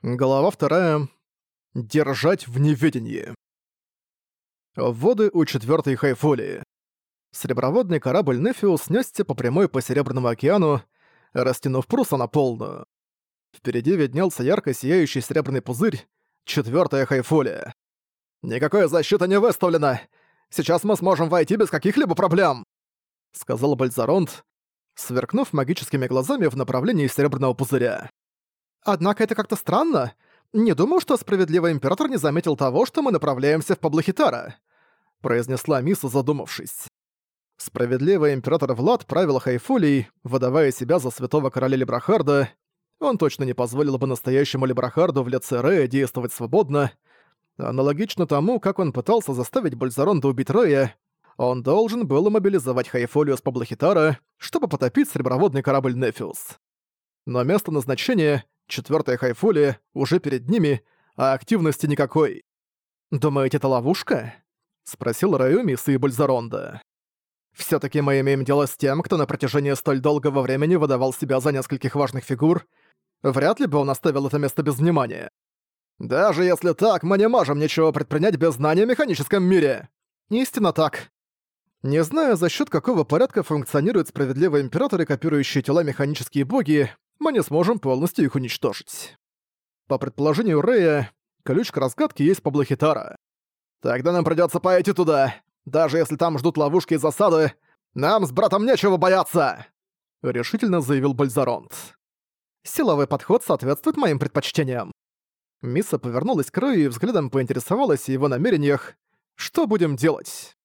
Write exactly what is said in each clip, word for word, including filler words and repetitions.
Глава вторая. Держать в неведении. Воды у четвёртой Хайфолии. Среброводный корабль Нефиус нёсся по прямой по Серебряному океану, растянув паруса на полную. Впереди виднелся ярко сияющий серебряный пузырь, четвёртая Хайфолия. «Никакой защиты не выставлено! Сейчас мы сможем войти без каких-либо проблем!» — сказал Бальзаронт, сверкнув магическими глазами в направлении серебряного пузыря. «Однако это как-то странно. Не думаю, что справедливый император не заметил того, что мы направляемся в Паблохитара», — произнесла Миса, задумавшись. Справедливый император Влад правил Хайфолией, выдавая себя за святого короля Либрахарда. Он точно не позволил бы настоящему Либрахарду в лице Рея действовать свободно. Аналогично тому, как он пытался заставить Бальзаронда убить Рея, он должен был мобилизовать Хайфолию с Паблохитара, чтобы потопить среброводный корабль Нефиус. Но место назначения — четвёртая Хайфолия уже перед ними, а активности никакой. «Думаете, это ловушка?» — спросил Раюми сын Бальзаронда. «Всё-таки мы имеем дело с тем, кто на протяжении столь долгого времени выдавал себя за нескольких важных фигур. Вряд ли бы он оставил это место без внимания. Даже если так, мы не можем ничего предпринять без знания о механическом мире. Истинно так. Не знаю, за счёт какого порядка функционируют справедливые императоры, копирующие тела механические боги, мы не сможем полностью их уничтожить. По предположению Рея, ключ к разгадке есть Паблохитара. Тогда нам придётся пойти туда. Даже если там ждут ловушки и засады, нам с братом нечего бояться!» — решительно заявил Бальзаронт. «Силовой подход соответствует моим предпочтениям». Миса повернулась к Рэю и взглядом поинтересовалась о его намерениях. «Что будем делать?»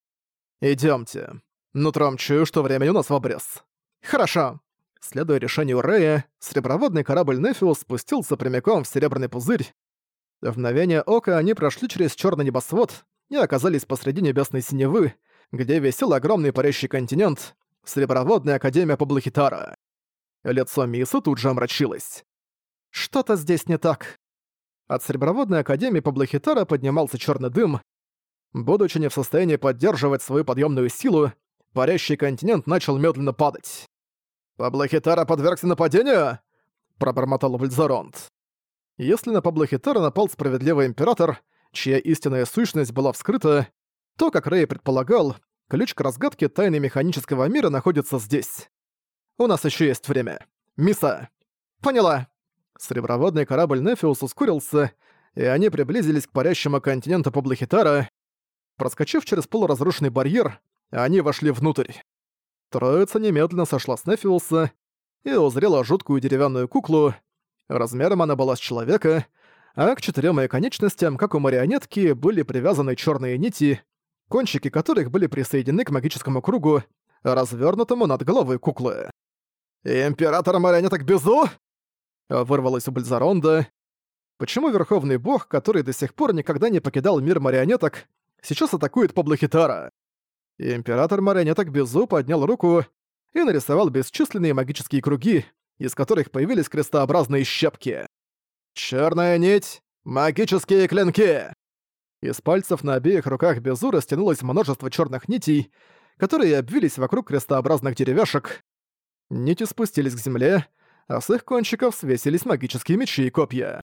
«Идёмте. Нутром чую, что времени у нас в обрез». «Хорошо». Следуя решению Рэя, среброводный корабль Нефиус спустился прямиком в серебряный пузырь. В мгновение ока они прошли через чёрный небосвод и оказались посреди небесной синевы, где висел огромный парящий континент — Среброводная Академия Паблохитара. Лицо Мисы тут же омрачилось. «Что-то здесь не так». От Среброводной Академии Паблохитара поднимался чёрный дым. Будучи не в состоянии поддерживать свою подъёмную силу, парящий континент начал медленно падать. «Паблохитара подвергся нападению?» — пробормотал Бальзаронт. Если на Паблохитара напал справедливый император, чья истинная сущность была вскрыта, то, как Рэй предполагал, ключ к разгадке тайны механического мира находится здесь. У нас ещё есть время. Миса. Поняла. Среброводный корабль Нефиус ускорился, и они приблизились к парящему континенту Паблохитара. Проскочив через полуразрушенный барьер, они вошли внутрь. Троица немедленно сошла с Нефиуса и узрела жуткую деревянную куклу. Размером она была с человека, а к четырем её конечностям, как у марионетки, были привязаны чёрные нити, кончики которых были присоединены к магическому кругу, развёрнутому над головой куклы. «Император марионеток Безу?» — вырвалось у Бальзаронда. Почему Верховный Бог, который до сих пор никогда не покидал мир марионеток, сейчас атакует Паблохитара? Император марионеток Безу поднял руку и нарисовал бесчисленные магические круги, из которых появились крестообразные щепки. «Чёрная нить! Магические клинки!» Из пальцев на обеих руках Безу растянулось множество чёрных нитей, которые обвились вокруг крестообразных деревяшек. Нити спустились к земле, а с их кончиков свесились магические мечи и копья.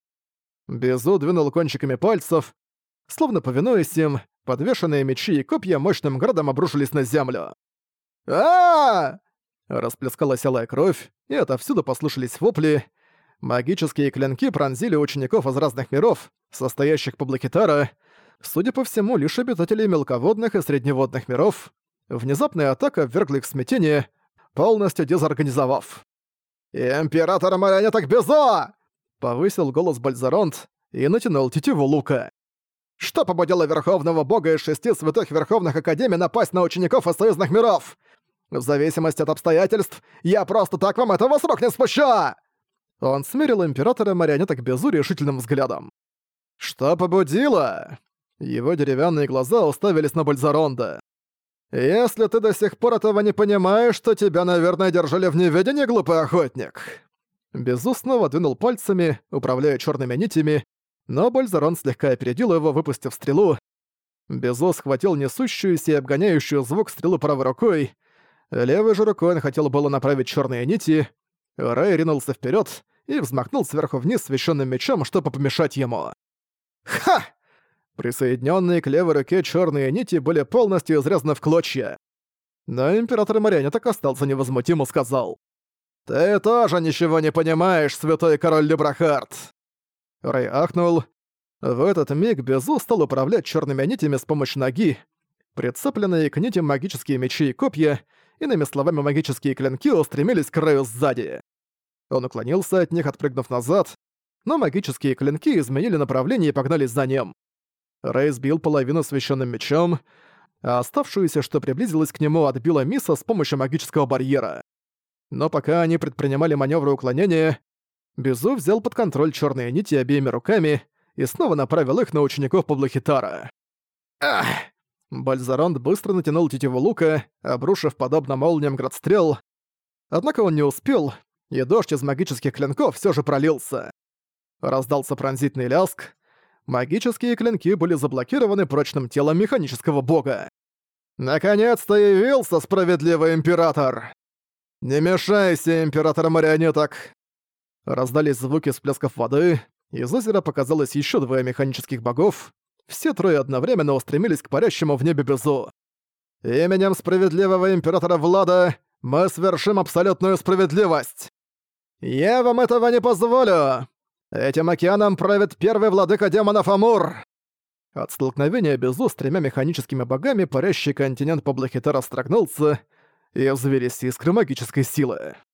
Безу двинул кончиками пальцев. Словно повинуясь им, подвешенные мечи и копья мощным градом обрушились на землю. а Расплескалась алая кровь, и отовсюду послышались вопли. Магические клинки пронзили учеников из разных миров, состоящих Паблохитара, судя по всему, лишь обитателей мелководных и средневодных миров. Внезапная атака ввергла их в смятение, полностью дезорганизовав. «Император марионеток Безо!» — повысил голос Бальзаронт и натянул тетиву лука. «Что побудило Верховного Бога из шести святых Верховных Академий напасть на учеников из союзных миров? В зависимости от обстоятельств, я просто так вам этого срок не спущу!» Он смерил императора марионеток Безу решительным взглядом. «Что побудило?» Его деревянные глаза уставились на Бальзаронда. «Если ты до сих пор этого не понимаешь, то тебя, наверное, держали в неведении, глупый охотник». Безу снова двинул пальцами, управляя чёрными нитями, но Бальзаронт слегка опередил его, выпустив стрелу. Безу схватил несущуюся и обгоняющую звук стрелу правой рукой. Левой же рукой он хотел было направить чёрные нити. Рэй ринулся вперед и взмахнул сверху вниз священным мечом, чтобы помешать ему. Ха! Присоединенные к левой руке черные нити были полностью изрезаны в клочья. Но император марионеток остался невозмутим и сказал: «Ты тоже ничего не понимаешь, святой король Лебрахард!» Рэй ахнул. В этот миг Безу стал управлять черными нитями с помощью ноги. Прицепленные к нитям магические мечи и копья, иными словами магические клинки, устремились к Рэю сзади. Он уклонился от них, отпрыгнув назад, но магические клинки изменили направление и погнались за ним. Рэй сбил половину священным мечом, а оставшуюся, что приблизилась к нему, отбила Миса с помощью магического барьера. Но пока они предпринимали маневры уклонения, Безу взял под контроль черные нити обеими руками и снова направил их на учеников Паблохитара. Ах! Бальзаронд быстро натянул тетиву лука, обрушив подобно молниям градстрел. Однако он не успел, и дождь из магических клинков все же пролился. Раздался пронзительный лязг. Магические клинки были заблокированы прочным телом механического бога. «Наконец-то явился справедливый император! Не мешайся, император марионеток!» Раздались звуки всплесков воды, из озера показалось еще двое механических богов. Все трое одновременно устремились к парящему в небе Безу. «Именем справедливого императора Влада мы свершим абсолютную справедливость! Я вам этого не позволю! Этим океаном правит первый владыка демонов Амур!» От столкновения Безу с тремя механическими богами парящий континент Паблохитара строгнулся, и взвелись искры магической силы.